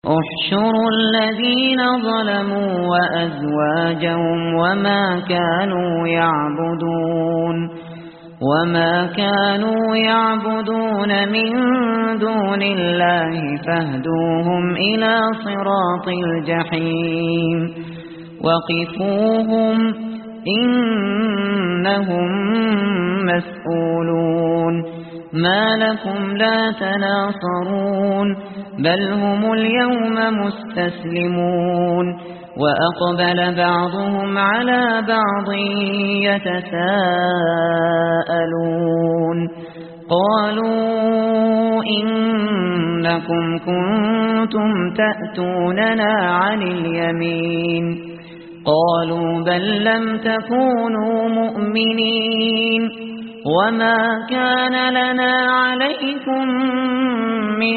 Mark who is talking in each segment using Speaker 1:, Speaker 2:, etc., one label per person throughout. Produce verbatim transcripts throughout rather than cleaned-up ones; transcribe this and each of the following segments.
Speaker 1: احشروا الذين ظلموا وأزواجهم وما كانوا يعبدون وما كانوا يعبدون من دون الله فاهدوهم إلى صراط الجحيم وقفوهم إنهم مسؤولون ما لكم لا تناصرون بل هم اليوم مستسلمون وأقبل بعضهم على بعض يتساءلون قالوا إنكم كنتم تأتوننا عن اليمين قالوا بل لم تكونوا مؤمنين وما كان لنا عليكم من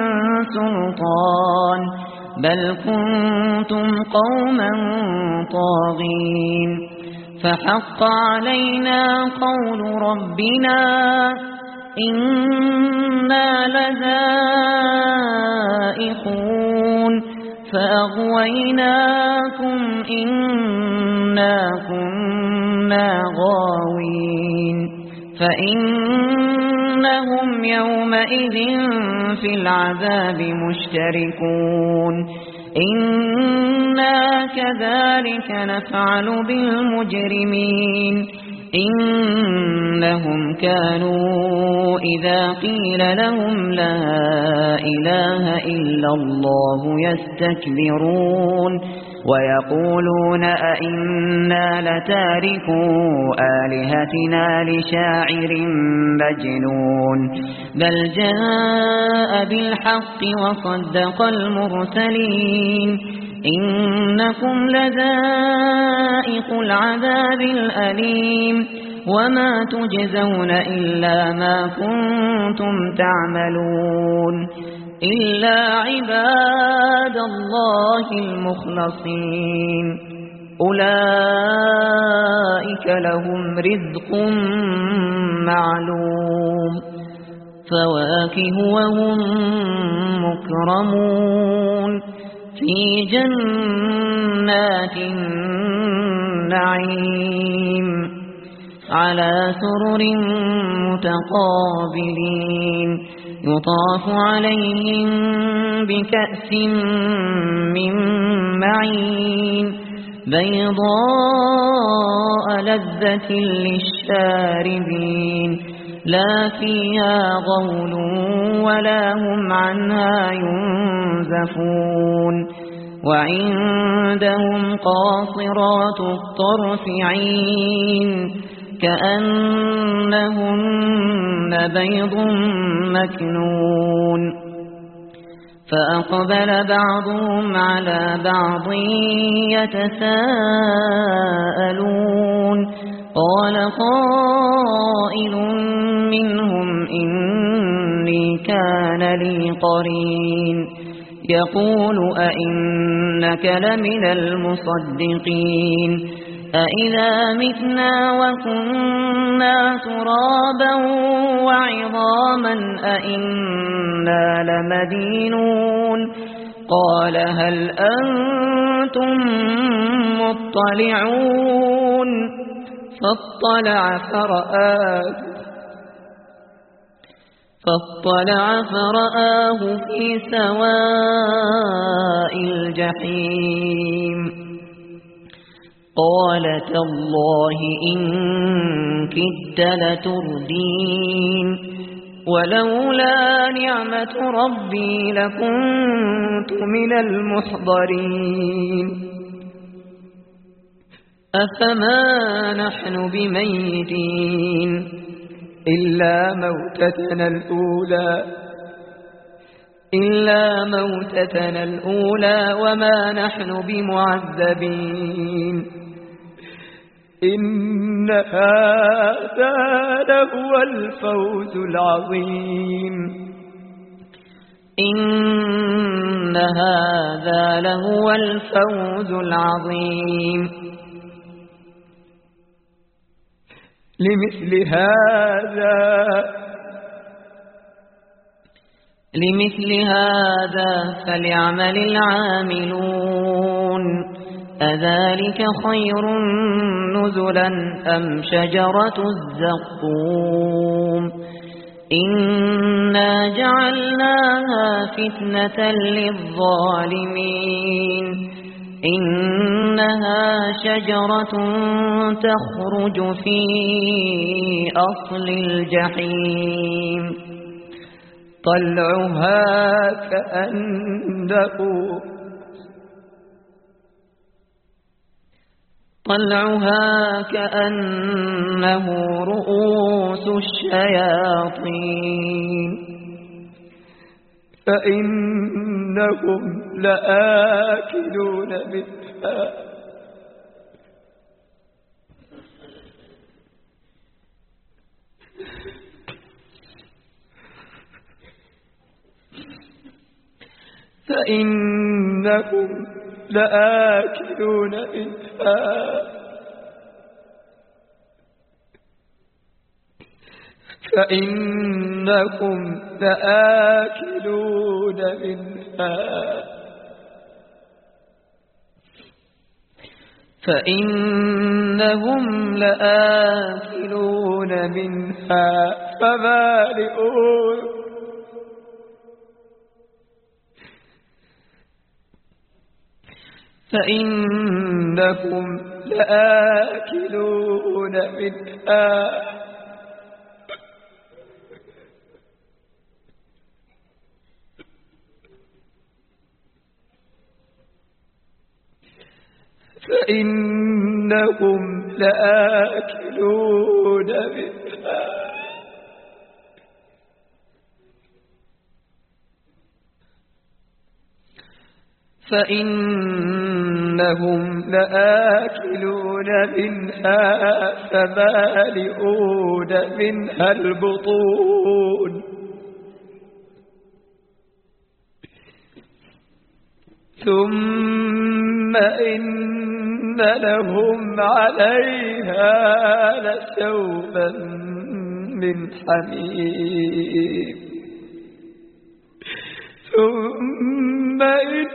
Speaker 1: سلطان بل كنتم قوما طاغين فحق علينا قول ربنا إنا لذائقون فأغويناكم إنا كنا غاوين فإنهم يومئذ في العذاب مشتركون إنا كذلك نفعل بالمجرمين إنهم كانوا إذا قيل لهم لا إله إلا الله يستكبرون ويقولون أئنا لتاركو آلهتنا لشاعر مجنون بل جاء بالحق وصدق المرسلين إنكم لذائق العذاب الأليم وما تجزون إلا ما كنتم تعملون إلا عباد الله المخلصين أولئك لهم رزق معلوم فواكه وهم مكرمون في جنات النعيم على سرر متقابلين يطاف عليهم بكأس من معين بيضاء لذة للشاربين لا فيها غول ولا هم عنها ينزفون وعندهم قاصرات الطرف عين كأنهن بيض مكنون فأقبل بعضهم على بعض يتساءلون قال قائل منهم إني كان لي قرين يقول أئنك لمن المصدقين أإذا متنا وكنا ترابا وعظاما أئنا لمدينون قال هل أنتم مطلعون فاطلع فرآه فاطلع فرآه في سواء الجحيم قال تالله إن كدت لتردين ولولا نعمة ربي لكنت من المحضرين أفما نحن بميتين إلا موتتنا الأولى إلا موتتنا الأولى وما نحن بمعذبين إن هذا لهو الفوز العظيم إن هذا لهو الفوز العظيم لمثل هذا لمثل هذا فليعمل العاملون أذلك خير نزلا أم شجرة الزقوم إنا جعلناها فتنة للظالمين إنها شجرة تخرج في أصل الجحيم طلعها كأنه طلعها كأنه رؤوس الشياطين فإنهم لآكلون منها فإنهم لآكلون منها فإنكم لآكلون منها فإنهم لآكلون منها فمالئون فإنكم لآكلون منها فإنهم لآكلون منها فإنهم لآكلون منها فمالئون منها البطون ثم إن لهم عليها لشوبا من حميم ثم إن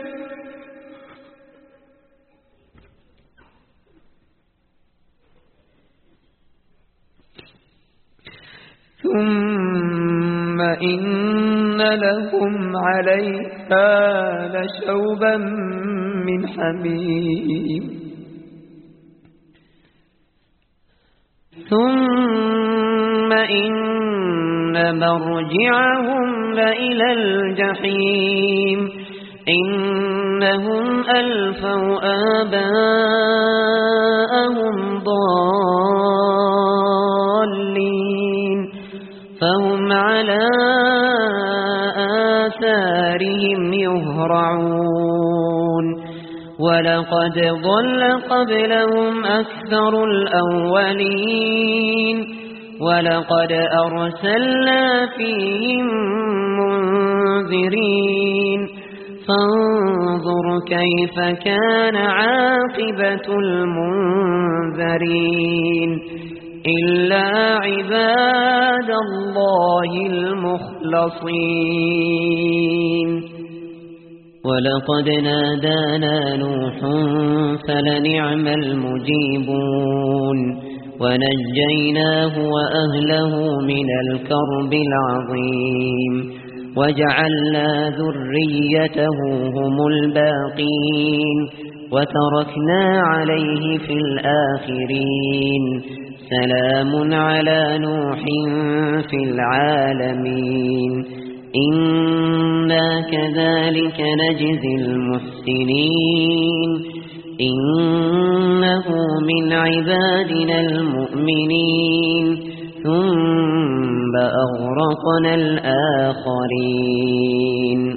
Speaker 1: ثم إن لهم عليها لشوبا من حميم ثم إن مرجعهم لإلى الجحيم إنهم ألفوا آباءهم ضالين فهم على آثارهم يهرعون ولقد ضل قبلهم أكثر الأولين ولقد أرسلنا فيهم منذرين فانظر كيف كان عاقبة المنذرين إلا عباد الله المخلصين ولقد نادانا نوح فلنعم المجيبون ونجيناه وأهله من الكرب العظيم وجعلنا ذريته هم الباقين وتركنا عليه في الآخرين سلام على نوح في العالمين إنا كذلك نجزي المحسنين إنه من عبادنا المؤمنين ثم أغرقنا الآخرين